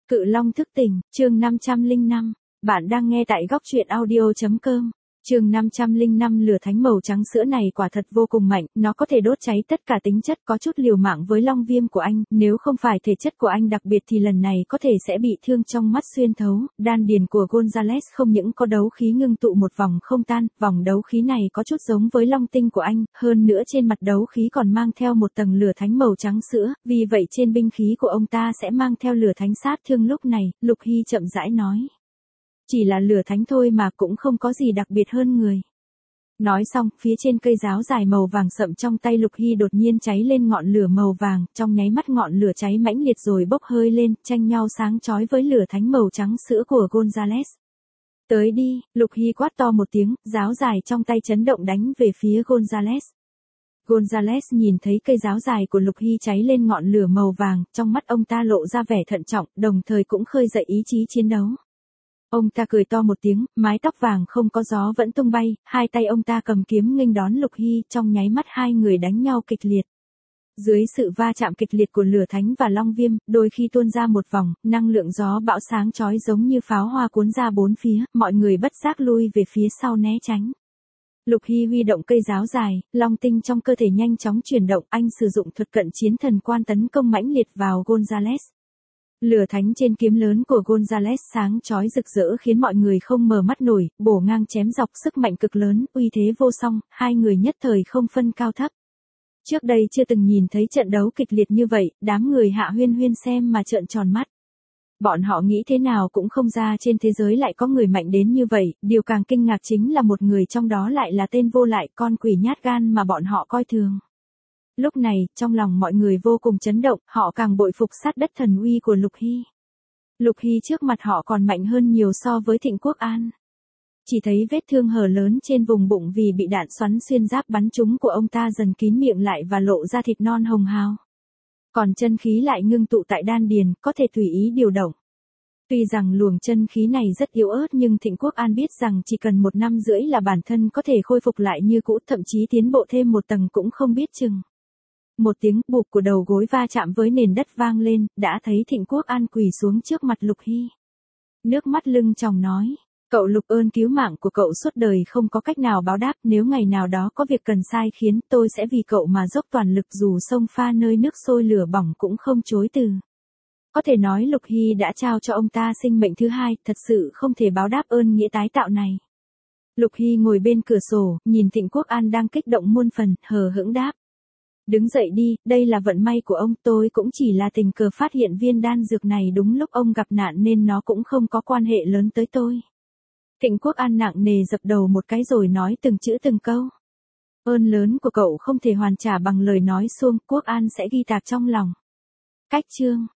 Cự Long thức tỉnh, chương 505. Bạn đang nghe tại góc truyện audio.com. Chương 505 lửa thánh màu trắng sữa này quả thật vô cùng mạnh, nó có thể đốt cháy tất cả tính chất, có chút liều mạng với long viêm của anh, nếu không phải thể chất của anh đặc biệt thì lần này có thể sẽ bị thương trong mắt xuyên thấu. Đan điền của Gonzales không những có đấu khí ngưng tụ một vòng không tan, vòng đấu khí này có chút giống với long tinh của anh, hơn nữa trên mặt đấu khí còn mang theo một tầng lửa thánh màu trắng sữa, vì vậy trên binh khí của ông ta sẽ mang theo lửa thánh sát thương. Lúc này, Lục Hy chậm rãi nói. Chỉ là lửa thánh thôi mà cũng không có gì đặc biệt hơn người. Nói xong, phía trên cây giáo dài màu vàng sậm trong tay Lục Hy đột nhiên cháy lên ngọn lửa màu vàng, trong nháy mắt ngọn lửa cháy mãnh liệt rồi bốc hơi lên, tranh nhau sáng chói với lửa thánh màu trắng sữa của Gonzales. Tới đi, Lục Hy quát to một tiếng, giáo dài trong tay chấn động đánh về phía Gonzales. Gonzales nhìn thấy cây giáo dài của Lục Hy cháy lên ngọn lửa màu vàng, trong mắt ông ta lộ ra vẻ thận trọng, đồng thời cũng khơi dậy ý chí chiến đấu. Ông ta cười to một tiếng, mái tóc vàng không có gió vẫn tung bay, hai tay ông ta cầm kiếm nghênh đón Lục Hy, trong nháy mắt hai người đánh nhau kịch liệt. Dưới sự va chạm kịch liệt của lửa thánh và long viêm, đôi khi tuôn ra một vòng, năng lượng gió bão sáng chói giống như pháo hoa cuốn ra bốn phía, mọi người bất giác lui về phía sau né tránh. Lục Hy huy động cây giáo dài, long tinh trong cơ thể nhanh chóng chuyển động, anh sử dụng thuật cận chiến thần quan tấn công mãnh liệt vào Gonzales. Lửa thánh trên kiếm lớn của Gonzales sáng chói rực rỡ khiến mọi người không mở mắt nổi, bổ ngang chém dọc sức mạnh cực lớn, uy thế vô song, hai người nhất thời không phân cao thấp. Trước đây chưa từng nhìn thấy trận đấu kịch liệt như vậy, đám người Hạ Huyên Huyên xem mà trợn tròn mắt. Bọn họ nghĩ thế nào cũng không ra trên thế giới lại có người mạnh đến như vậy, điều càng kinh ngạc chính là một người trong đó lại là tên vô lại, con quỷ nhát gan mà bọn họ coi thường. Lúc này, trong lòng mọi người vô cùng chấn động, họ càng bội phục sát đất thần uy của Lục Hy. Lục Hy trước mặt họ còn mạnh hơn nhiều so với Thịnh Quốc An. Chỉ thấy vết thương hở lớn trên vùng bụng vì bị đạn xoắn xuyên giáp bắn trúng của ông ta dần kín miệng lại và lộ ra thịt non hồng hào. Còn chân khí lại ngưng tụ tại đan điền, có thể tùy ý điều động. Tuy rằng luồng chân khí này rất yếu ớt nhưng Thịnh Quốc An biết rằng chỉ cần 1 năm rưỡi là bản thân có thể khôi phục lại như cũ, thậm chí tiến bộ thêm một tầng cũng không biết chừng. Một tiếng bụp của đầu gối va chạm với nền đất vang lên, đã thấy Thịnh Quốc An quỳ xuống trước mặt Lục Hy. Nước mắt lưng tròng nói, cậu Lục, ơn cứu mạng của cậu suốt đời không có cách nào báo đáp, nếu ngày nào đó có việc cần sai khiến, tôi sẽ vì cậu mà dốc toàn lực, dù sông pha nơi nước sôi lửa bỏng cũng không chối từ. Có thể nói Lục Hy đã trao cho ông ta sinh mệnh thứ hai, thật sự không thể báo đáp ơn nghĩa tái tạo này. Lục Hy ngồi bên cửa sổ, nhìn Thịnh Quốc An đang kích động muôn phần, hờ hững đáp. Đứng dậy đi, đây là vận may của ông, tôi cũng chỉ là tình cờ phát hiện viên đan dược này đúng lúc ông gặp nạn nên nó cũng không có quan hệ lớn tới tôi. Thịnh Quốc An nặng nề dập đầu một cái rồi nói từng chữ từng câu. Ơn lớn của cậu không thể hoàn trả bằng lời nói suông, Quốc An sẽ ghi tạc trong lòng. Cách chương.